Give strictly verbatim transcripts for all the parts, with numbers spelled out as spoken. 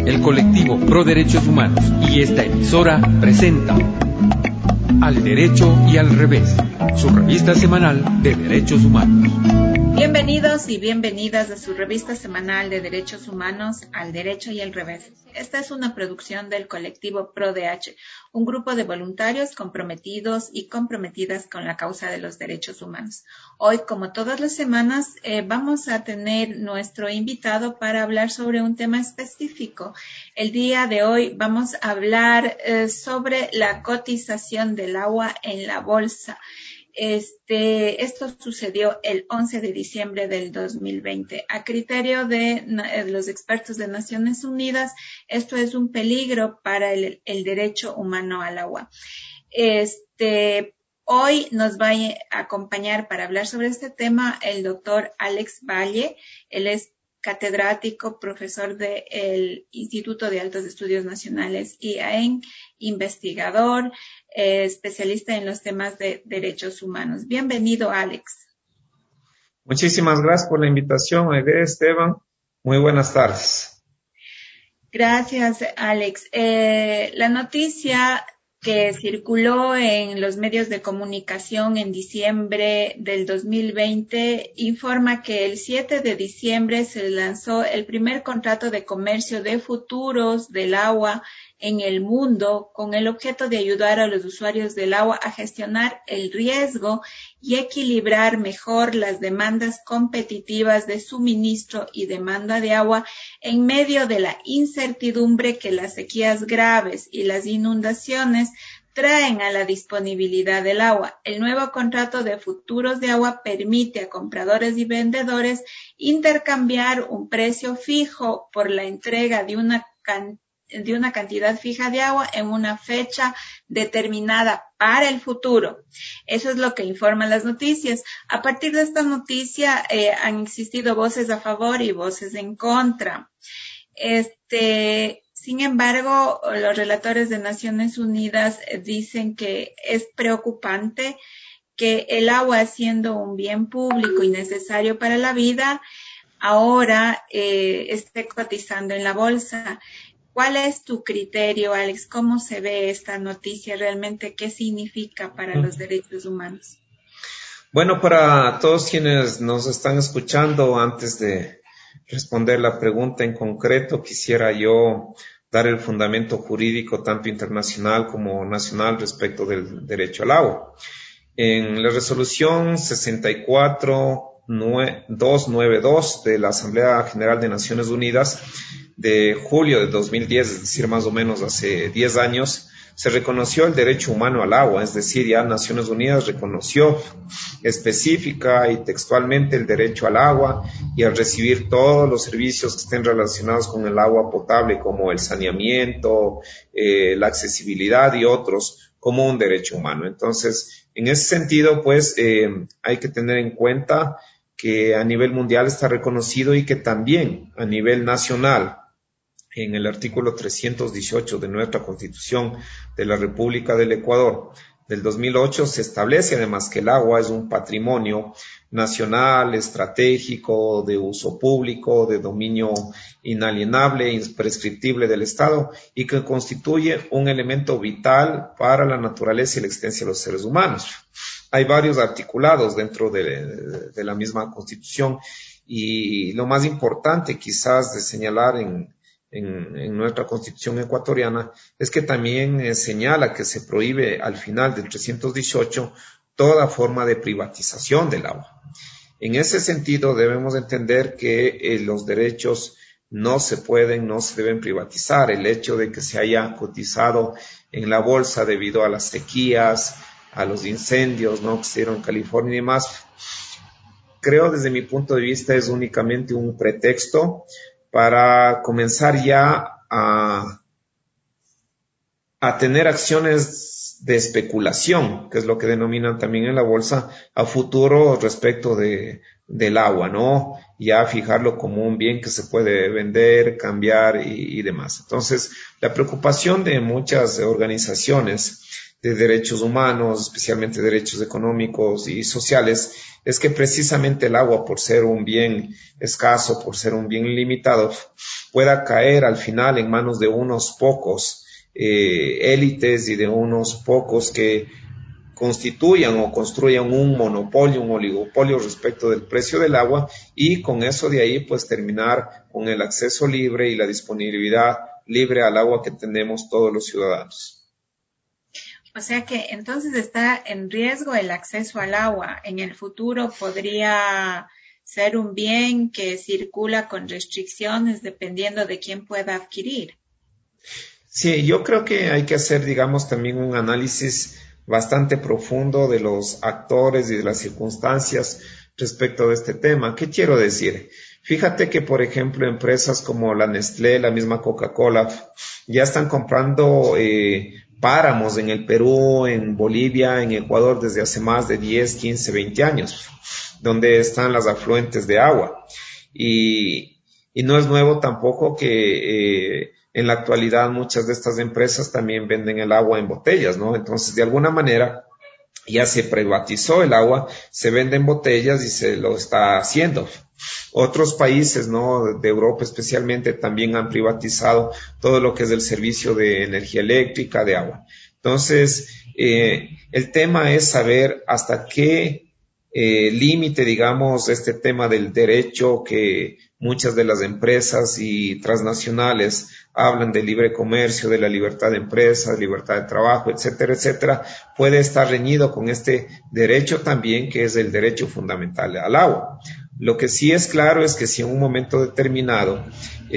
el colectivo Pro Derechos Humanos y esta emisora presenta Al Derecho y al Revés, su revista semanal de derechos humanos. Bienvenidos y bienvenidas a su revista semanal de derechos humanos, Al Derecho y al Revés. Esta es una producción del colectivo Pro D H, un grupo de voluntarios comprometidos y comprometidas con la causa de los derechos humanos. Hoy, como todas las semanas, eh, vamos a tener nuestro invitado para hablar sobre un tema específico. El día de hoy vamos a hablar eh, sobre la cotización del agua en la bolsa. Este, esto sucedió el once de diciembre del dos mil veinte. A criterio de eh, los expertos de Naciones Unidas, esto es un peligro para el, el derecho humano al agua. Este, hoy nos va a acompañar para hablar sobre este tema el doctor Alex Valle. Él es catedrático, profesor del Instituto de Altos Estudios Nacionales I A E N, investigador, eh, especialista en los temas de derechos humanos. Bienvenido, Alex. Muchísimas gracias por la invitación, Aide, Esteban. Muy buenas tardes. Gracias, Alex. Eh, la noticia que circuló en los medios de comunicación en diciembre del dos mil veinte informa que el siete de diciembre se lanzó el primer contrato de comercio de futuros del agua en el mundo con el objeto de ayudar a los usuarios del agua a gestionar el riesgo y equilibrar mejor las demandas competitivas de suministro y demanda de agua en medio de la incertidumbre que las sequías graves y las inundaciones traen a la disponibilidad del agua. El nuevo contrato de futuros de agua permite a compradores y vendedores intercambiar un precio fijo por la entrega de una cantidad de una cantidad fija de agua en una fecha determinada para el futuro. Eso es lo que informan las noticias. A partir de esta noticia eh, han existido voces a favor y voces en contra. Este, sin embargo, los relatores de Naciones Unidas dicen que es preocupante que el agua, siendo un bien público y necesario para la vida, ahora eh, esté cotizando en la bolsa. ¿Cuál es tu criterio, Alex? ¿Cómo se ve esta noticia realmente? ¿Qué significa para los derechos humanos? Bueno, para todos quienes nos están escuchando, antes de responder la pregunta en concreto, quisiera yo dar el fundamento jurídico tanto internacional como nacional respecto del derecho al agua. En la resolución sesenta y cuatro mil doscientos noventa y dos de la Asamblea General de Naciones Unidas de julio de dos mil diez, es decir, más o menos hace diez años, se reconoció el derecho humano al agua, es decir, ya Naciones Unidas reconoció específica y textualmente el derecho al agua y al recibir todos los servicios que estén relacionados con el agua potable, como el saneamiento, eh, la accesibilidad y otros, como un derecho humano. Entonces, en ese sentido, pues, eh, hay que tener en cuenta que a nivel mundial está reconocido y que también a nivel nacional, en el artículo trescientos dieciocho de nuestra Constitución de la República del Ecuador del dos mil ocho, se establece además que el agua es un patrimonio nacional, estratégico, de uso público, de dominio inalienable, imprescriptible del Estado y que constituye un elemento vital para la naturaleza y la existencia de los seres humanos. Hay varios articulados dentro de, de, de la misma Constitución y lo más importante quizás de señalar en En, en nuestra Constitución ecuatoriana es que también eh, señala que se prohíbe al final del trescientos dieciocho toda forma de privatización del agua. En ese sentido debemos entender que eh, los derechos no se pueden, no se deben privatizar. El hecho de que se haya cotizado en la bolsa debido a las sequías, a los incendios, ¿no?, que se dieron en California y demás, creo desde mi punto de vista es únicamente un pretexto para comenzar ya a, a tener acciones de especulación, que es lo que denominan también en la bolsa, a futuro respecto de, del agua, ¿no? Ya fijarlo como un bien que se puede vender, cambiar y, y demás. Entonces, la preocupación de muchas organizaciones de derechos humanos, especialmente derechos económicos y sociales, es que precisamente el agua, por ser un bien escaso, por ser un bien limitado, pueda caer al final en manos de unos pocos eh, élites y de unos pocos que constituyan o construyan un monopolio, un oligopolio respecto del precio del agua, y con eso de ahí pues terminar con el acceso libre y la disponibilidad libre al agua que tenemos todos los ciudadanos. O sea que entonces está en riesgo el acceso al agua. En el futuro podría ser un bien que circula con restricciones dependiendo de quién pueda adquirir. Sí, yo creo que hay que hacer, digamos, también un análisis bastante profundo de los actores y de las circunstancias respecto de este tema. ¿Qué quiero decir? Fíjate que, por ejemplo, empresas como la Nestlé, la misma Coca-Cola, ya están comprando eh, páramos en el Perú, en Bolivia, en Ecuador desde hace más de diez, quince, veinte años, donde están las afluentes de agua. Y, y no es nuevo tampoco que eh, en la actualidad muchas de estas empresas también venden el agua en botellas, ¿no? Entonces, de alguna manera, ya se privatizó el agua, se vende en botellas y se lo está haciendo. Otros países, ¿no?, de Europa especialmente, también han privatizado todo lo que es el servicio de energía eléctrica, de agua. Entonces, eh, el tema es saber hasta qué eh, límite, digamos, este tema del derecho que muchas de las empresas y transnacionales hablan de libre comercio, de la libertad de empresas, libertad de trabajo, etcétera, etcétera, puede estar reñido con este derecho también, que es el derecho fundamental al agua. Lo que sí es claro es que si en un momento determinado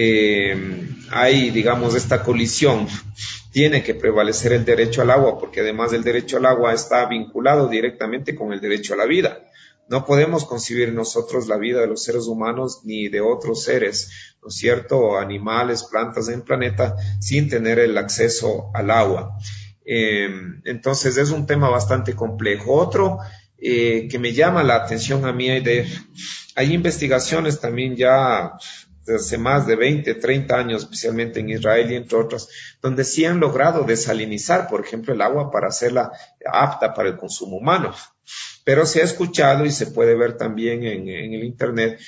eh, hay, digamos, esta colisión, tiene que prevalecer el derecho al agua, porque además del derecho al agua está vinculado directamente con el derecho a la vida. No podemos concebir nosotros la vida de los seres humanos ni de otros seres, ¿no es cierto?, animales, plantas en el planeta, sin tener el acceso al agua. Eh, entonces es un tema bastante complejo. Otro eh, que me llama la atención a mí, de, hay investigaciones también ya desde hace más de veinte, treinta años, especialmente en Israel y entre otras, donde sí han logrado desalinizar, por ejemplo, el agua para hacerla apta para el consumo humano. Pero se ha escuchado y se puede ver también en, en el Internet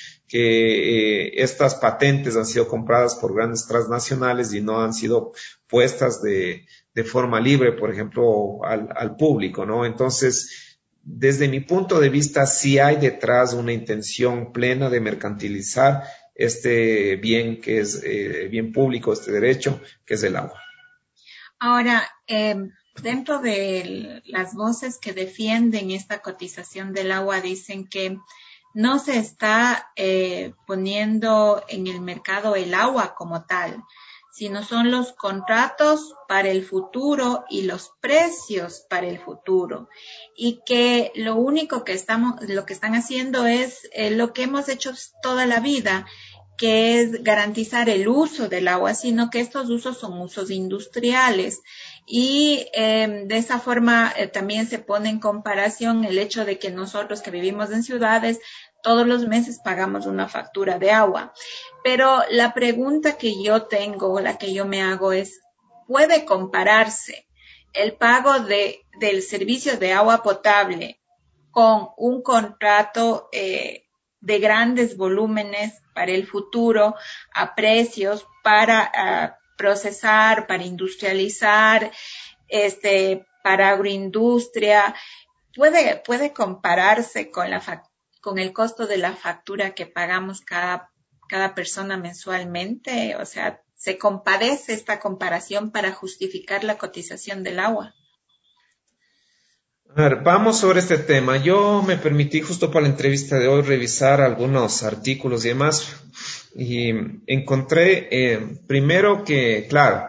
que eh, estas patentes han sido compradas por grandes transnacionales y no han sido puestas de, de forma libre, por ejemplo, al, al público, ¿no? Entonces, desde mi punto de vista, sí hay detrás una intención plena de mercantilizar este bien que es eh, bien público, este derecho, que es el agua. Ahora, eh, dentro de las voces que defienden esta cotización del agua, dicen que no se está eh, poniendo en el mercado el agua como tal, sino son los contratos para el futuro y los precios para el futuro. Y que lo único que estamos, lo que están haciendo es eh, lo que hemos hecho toda la vida, que es garantizar el uso del agua, sino que estos usos son usos industriales. Y eh, de esa forma eh, también se pone en comparación el hecho de que nosotros que vivimos en ciudades, todos los meses pagamos una factura de agua. Pero la pregunta que yo tengo, la que yo me hago es, ¿puede compararse el pago de, del servicio de agua potable con un contrato eh, de grandes volúmenes para el futuro a precios para uh, procesar, para industrializar, este, para agroindustria? ¿Puede, puede compararse con la fac- con el costo de la factura que pagamos cada, cada persona mensualmente? O sea, ¿se compadece esta comparación para justificar la cotización del agua? A ver, vamos sobre este tema. Yo me permití justo para la entrevista de hoy revisar algunos artículos y demás y encontré eh, primero que, claro,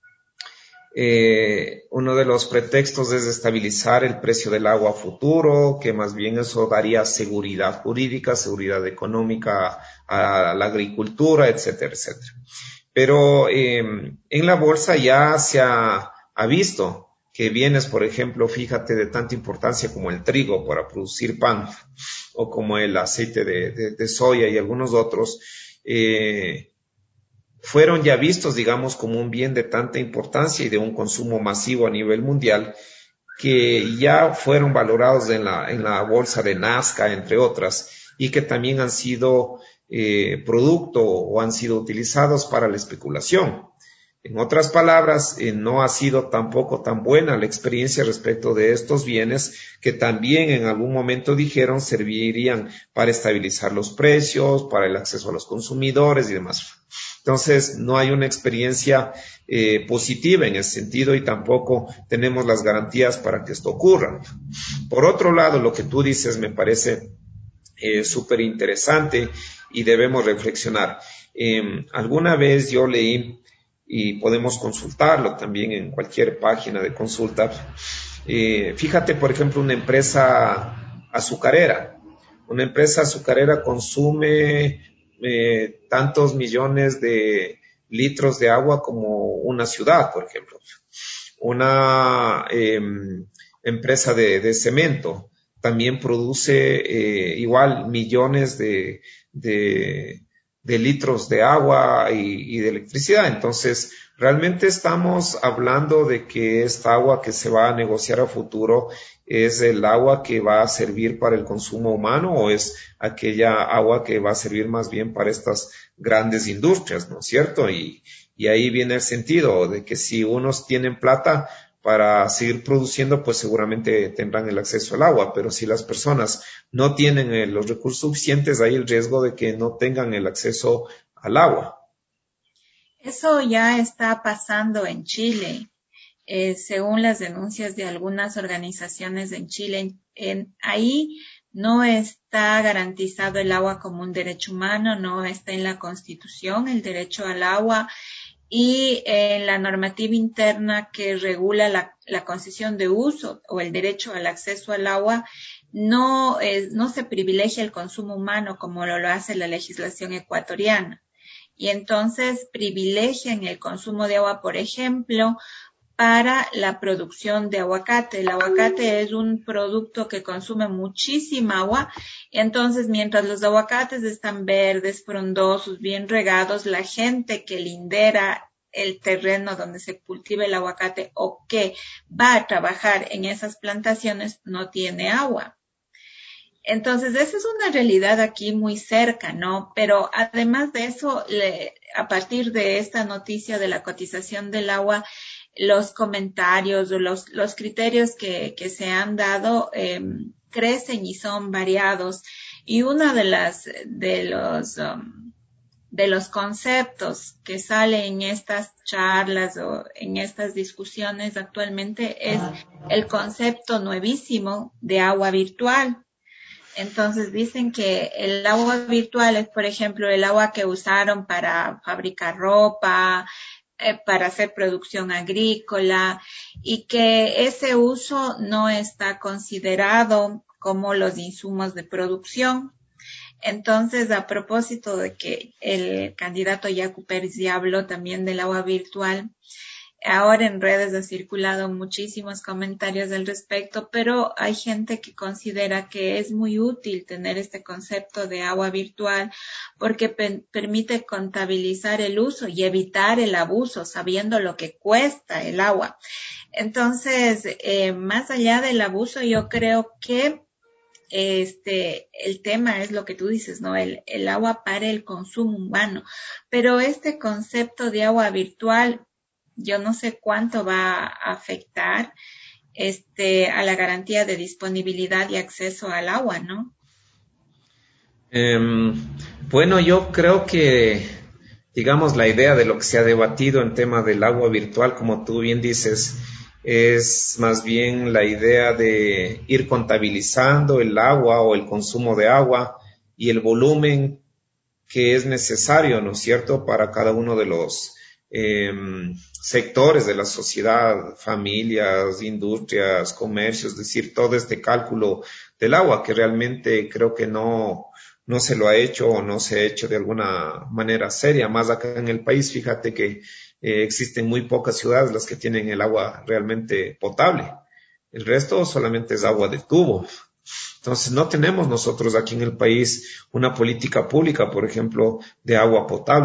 eh, uno de los pretextos es estabilizar el precio del agua futuro, que más bien eso daría seguridad jurídica, seguridad económica a la agricultura, etcétera, etcétera. Pero eh, en la bolsa ya se ha, ha visto que bienes, por ejemplo, fíjate, de tanta importancia como el trigo para producir pan o como el aceite de, de, de soya y algunos otros, eh, fueron ya vistos, digamos, como un bien de tanta importancia y de un consumo masivo a nivel mundial, que ya fueron valorados en la, en la bolsa de Nazca, entre otras, y que también han sido eh, producto o han sido utilizados para la especulación. En otras palabras, eh, no ha sido tampoco tan buena la experiencia respecto de estos bienes que también en algún momento dijeron servirían para estabilizar los precios, para el acceso a los consumidores y demás. Entonces, no hay una experiencia eh, positiva en ese sentido y tampoco tenemos las garantías para que esto ocurra. Por otro lado, lo que tú dices me parece eh, súper interesante y debemos reflexionar. Eh, alguna vez yo leí, y podemos consultarlo también en cualquier página de consulta, eh, fíjate, por ejemplo, una empresa azucarera. Una empresa azucarera consume eh, tantos millones de litros de agua como una ciudad, por ejemplo. Una eh, empresa de, de cemento también produce eh, igual millones de, de, de litros de agua y, y de electricidad. Entonces, realmente estamos hablando de que esta agua que se va a negociar a futuro es el agua que va a servir para el consumo humano o es aquella agua que va a servir más bien para estas grandes industrias, ¿no es cierto? Y, y ahí viene el sentido de que si unos tienen plata para seguir produciendo, pues seguramente tendrán el acceso al agua, pero si las personas no tienen eh, los recursos suficientes, hay el riesgo de que no tengan el acceso al agua. Eso ya está pasando en Chile. Eh, según las denuncias de algunas organizaciones en Chile, en, en, ahí no está garantizado el agua como un derecho humano, no está en la Constitución el derecho al agua y en la normativa interna que regula la, la concesión de uso o el derecho al acceso al agua, no, eh, no se privilegia el consumo humano como lo, lo hace la legislación ecuatoriana. Y entonces privilegian el consumo de agua, por ejemplo, para la producción de aguacate. El aguacate es un producto que consume muchísima agua, entonces mientras los aguacates están verdes, frondosos, bien regados, la gente que lindera el terreno donde se cultiva el aguacate o que va a trabajar en esas plantaciones no tiene agua. Entonces, esa es una realidad aquí muy cerca, ¿no? Pero además de eso, le, a partir de esta noticia de la cotización del agua, los comentarios o los, los criterios que, que se han dado eh, crecen y son variados. Y uno de las, de los, um, de los conceptos que sale en estas charlas o en estas discusiones actualmente es el concepto nuevísimo de agua virtual. Entonces dicen que el agua virtual es, por ejemplo, el agua que usaron para fabricar ropa, eh, para hacer producción agrícola y que ese uso no está considerado como los insumos de producción. Entonces, a propósito de que el candidato Yacu Pérez ya habló también del agua virtual, ahora en redes ha circulado muchísimos comentarios al respecto, pero hay gente que considera que es muy útil tener este concepto de agua virtual porque pe- permite contabilizar el uso y evitar el abuso, sabiendo lo que cuesta el agua. Entonces, eh, más allá del abuso, yo creo que este, el tema es lo que tú dices, ¿no? El, el agua para el consumo humano. Pero este concepto de agua virtual, yo no sé cuánto va a afectar este, a la garantía de disponibilidad y acceso al agua, ¿no? Eh, bueno, yo creo que, digamos, la idea de lo que se ha debatido en tema del agua virtual, como tú bien dices, es más bien la idea de ir contabilizando el agua o el consumo de agua y el volumen que es necesario, ¿no es cierto?, para cada uno de los eh, sectores de la sociedad, familias, industrias, comercios, es decir, todo este cálculo del agua que realmente creo que no, no se lo ha hecho o no se ha hecho de alguna manera seria. Más acá en el país, fíjate que eh, existen muy pocas ciudades las que tienen el agua realmente potable. El resto solamente es agua de tubo. Entonces, no tenemos nosotros aquí en el país una política pública, por ejemplo, de agua potable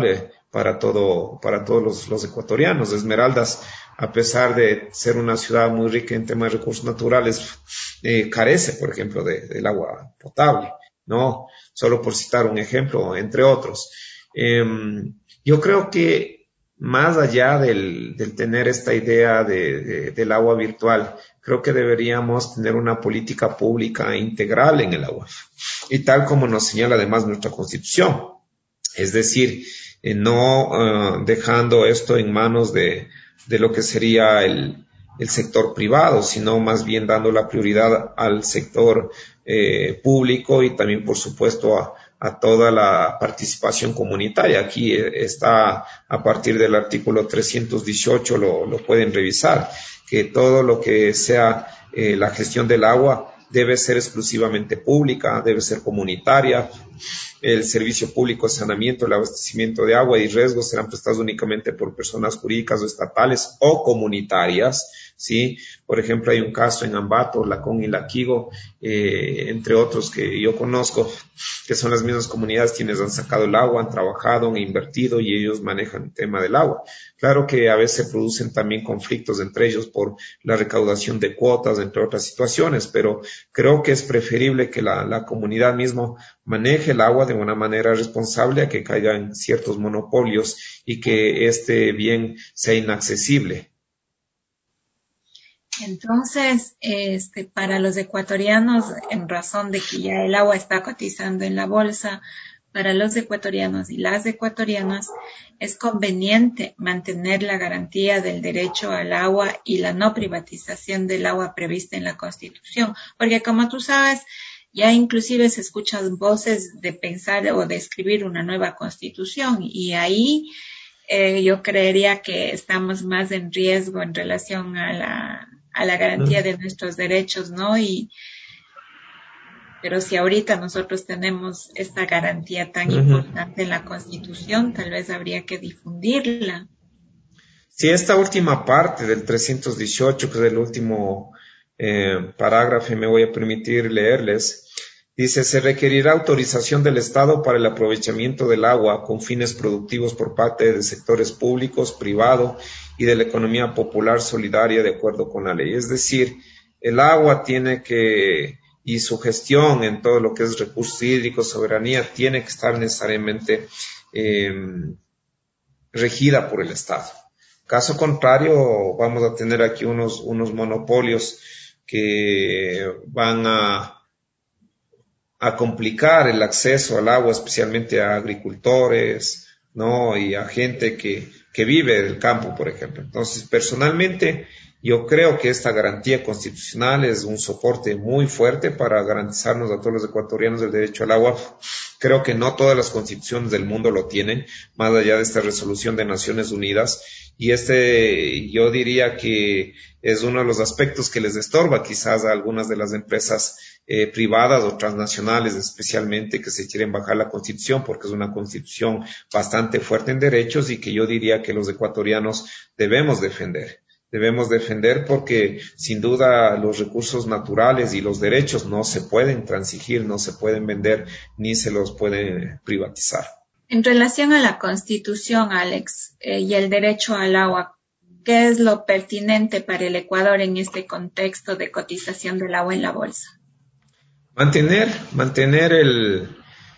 para todo, para todos los, los ecuatorianos. Esmeraldas, a pesar de ser una ciudad muy rica en temas de recursos naturales, eh, carece, por ejemplo, de, del agua potable, ¿no? Solo por citar un ejemplo, entre otros. Eh, yo creo que más allá del, del tener esta idea de, de, del agua virtual, creo que deberíamos tener una política pública integral en el agua. Y tal como nos señala además nuestra Constitución. Es decir, eh, no uh, dejando esto en manos de, de lo que sería el, el sector privado, sino más bien dando la prioridad al sector eh, público y también, por supuesto, a, a toda la participación comunitaria. Aquí eh, está a partir del artículo trescientos dieciocho, lo, lo pueden revisar, que todo lo que sea eh, la gestión del agua debe ser exclusivamente pública, debe ser comunitaria. El servicio público de saneamiento, el abastecimiento de agua y riesgos serán prestados únicamente por personas jurídicas o estatales o comunitarias, ¿sí? Por ejemplo, hay un caso en Ambato, Lacón y Laquigo, eh, entre otros que yo conozco, que son las mismas comunidades quienes han sacado el agua, han trabajado, han invertido y ellos manejan el tema del agua. Claro que a veces se producen también conflictos entre ellos por la recaudación de cuotas, entre otras situaciones, pero creo que es preferible que la, la comunidad mismo maneje el agua de una manera responsable a que caigan ciertos monopolios y que este bien sea inaccesible. Entonces, este, para los ecuatorianos, en razón de que ya el agua está cotizando en la bolsa, para los ecuatorianos y las ecuatorianas es conveniente mantener la garantía del derecho al agua y la no privatización del agua prevista en la Constitución, porque como tú sabes, ya inclusive se escuchan voces de pensar o de escribir una nueva Constitución y ahí eh, yo creería que estamos más en riesgo en relación a la a la garantía de nuestros derechos, ¿no? Y pero si ahorita nosotros tenemos esta garantía tan importante en la Constitución, tal vez habría que difundirla. Sí, esta última parte del trescientos dieciocho, que es el último eh, parágrafo, me voy a permitir leerles. Dice, se requerirá autorización del Estado para el aprovechamiento del agua con fines productivos por parte de sectores públicos, privado y de la economía popular solidaria de acuerdo con la ley. Es decir, el agua tiene que, y su gestión en todo lo que es recursos hídricos, soberanía, tiene que estar necesariamente eh, regida por el Estado. Caso contrario, vamos a tener aquí unos, unos monopolios que van a a complicar el acceso al agua, especialmente a agricultores, ¿no? Y a gente que, que vive del campo, por ejemplo. Entonces, personalmente, yo creo que esta garantía constitucional es un soporte muy fuerte para garantizarnos a todos los ecuatorianos el derecho al agua. Creo que no todas las constituciones del mundo lo tienen, más allá de esta resolución de Naciones Unidas. Y este, yo diría que es uno de los aspectos que les estorba quizás a algunas de las empresas eh, privadas o transnacionales, especialmente que se quieren bajar la Constitución, porque es una Constitución bastante fuerte en derechos y que yo diría que los ecuatorianos debemos defender. Debemos defender porque sin duda los recursos naturales y los derechos no se pueden transigir, no se pueden vender ni se los pueden privatizar. En relación a la Constitución, Alex, eh, y el derecho al agua, ¿qué es lo pertinente para el Ecuador en este contexto de cotización del agua en la bolsa? Mantener, mantener el,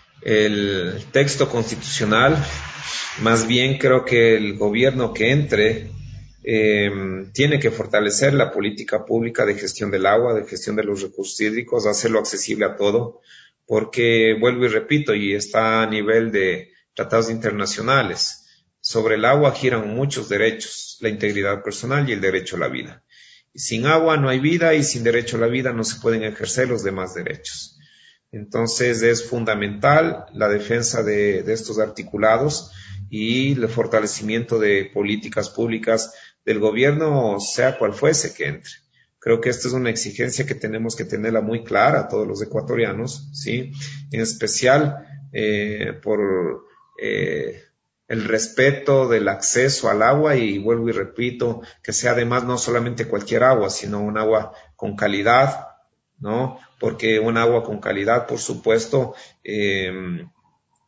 el texto constitucional. Más bien creo que el gobierno que entre eh, tiene que fortalecer la política pública de gestión del agua, de gestión de los recursos hídricos, hacerlo accesible a todo, porque vuelvo y repito, y está a nivel de tratados internacionales. Sobre el agua giran muchos derechos, la integridad personal y el derecho a la vida. Y sin agua no hay vida y sin derecho a la vida no se pueden ejercer los demás derechos. Entonces es fundamental la defensa de, de estos articulados y el fortalecimiento de políticas públicas del gobierno, sea cual fuese que entre. Creo que esta es una exigencia que tenemos que tenerla muy clara todos los ecuatorianos, ¿sí? En especial eh, por eh, el respeto del acceso al agua y vuelvo y repito, que sea además no solamente cualquier agua, sino un agua con calidad, ¿no? Porque un agua con calidad, por supuesto, eh,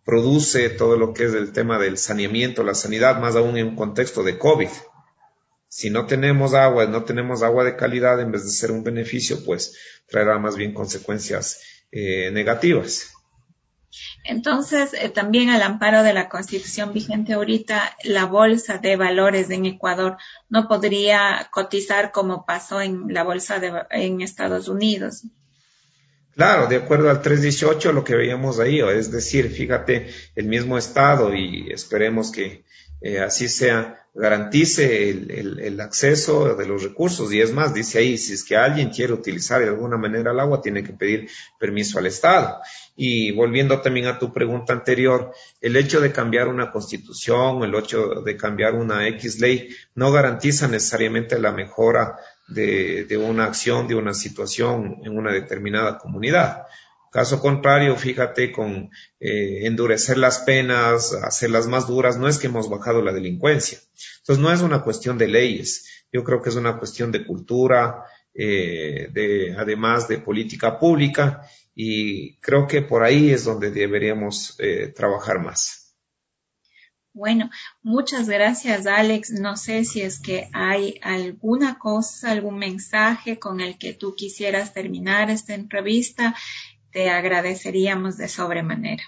produce todo lo que es el tema del saneamiento, la sanidad, más aún en un contexto de COVID. Si no tenemos agua, no tenemos agua de calidad, en vez de ser un beneficio, pues traerá más bien consecuencias eh, negativas. Entonces, eh, también al amparo de la Constitución vigente ahorita, la Bolsa de Valores en Ecuador no podría cotizar como pasó en la Bolsa de, en Estados Unidos. Claro, de acuerdo al tres dieciocho, lo que veíamos ahí, es decir, fíjate, el mismo Estado, y esperemos que eh, así sea, garantice el, el, el acceso de los recursos. Y es más, dice ahí, si es que alguien quiere utilizar de alguna manera el agua, tiene que pedir permiso al Estado. Y volviendo también a tu pregunta anterior, el hecho de cambiar una constitución, el hecho de cambiar una X ley, no garantiza necesariamente la mejora de, de una acción, de una situación en una determinada comunidad. Caso contrario, fíjate, con eh, endurecer las penas, hacerlas más duras, no es que hemos bajado la delincuencia. Entonces, no es una cuestión de leyes. Yo creo que es una cuestión de cultura, eh, de, además de política pública, y creo que por ahí es donde deberíamos eh, trabajar más. Bueno, muchas gracias, Alex. No sé si es que hay alguna cosa, algún mensaje con el que tú quisieras terminar esta entrevista. Te agradeceríamos de sobremanera.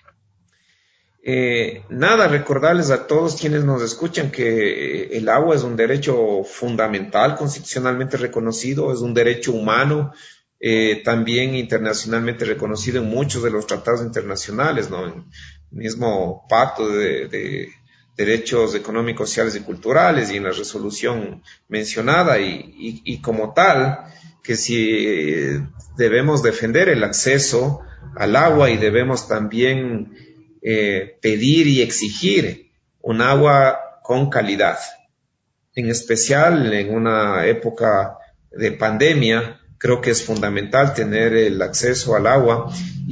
Eh, nada, recordarles a todos quienes nos escuchan que el agua es un derecho fundamental, constitucionalmente reconocido, es un derecho humano, eh, también internacionalmente reconocido en muchos de los tratados internacionales, ¿no? En el mismo pacto de, de derechos económicos, sociales y culturales, y en la resolución mencionada, y, y, y como tal, que si debemos defender el acceso al agua y debemos también eh, pedir y exigir un agua con calidad. En especial en una época de pandemia, creo que es fundamental tener el acceso al agua,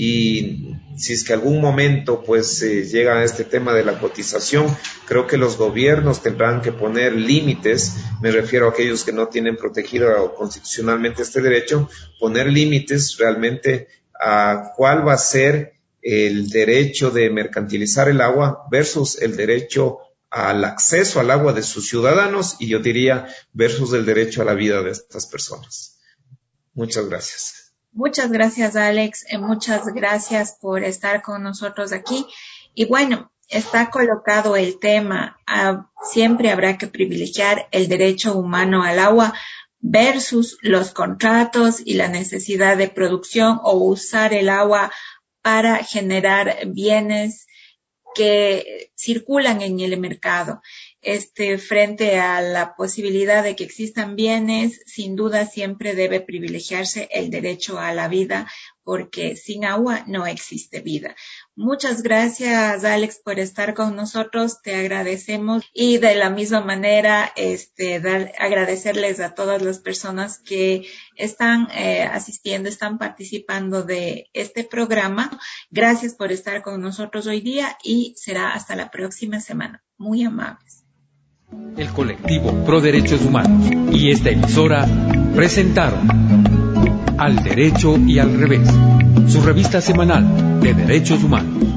y si es que algún momento pues eh, llega a este tema de la cotización, creo que los gobiernos tendrán que poner límites, me refiero a aquellos que no tienen protegido constitucionalmente este derecho, poner límites realmente a cuál va a ser el derecho de mercantilizar el agua versus el derecho al acceso al agua de sus ciudadanos, y yo diría versus el derecho a la vida de estas personas. Muchas gracias. Muchas gracias, Alex. Eh, muchas gracias por estar con nosotros aquí. Y bueno, está colocado el tema. Uh, siempre habrá que privilegiar el derecho humano al agua versus los contratos y la necesidad de producción o usar el agua para generar bienes que circulan en el mercado. Este, frente a la posibilidad de que existan bienes, sin duda siempre debe privilegiarse el derecho a la vida, porque sin agua no existe vida. Muchas gracias, Alex, por estar con nosotros. Te agradecemos, y de la misma manera, este, dar, agradecerles a todas las personas que están eh, asistiendo, están participando de este programa. Gracias por estar con nosotros hoy día, y será hasta la próxima semana. Muy amables. El colectivo Pro Derechos Humanos y esta emisora presentaron Al Derecho y al Revés, su revista semanal de derechos humanos.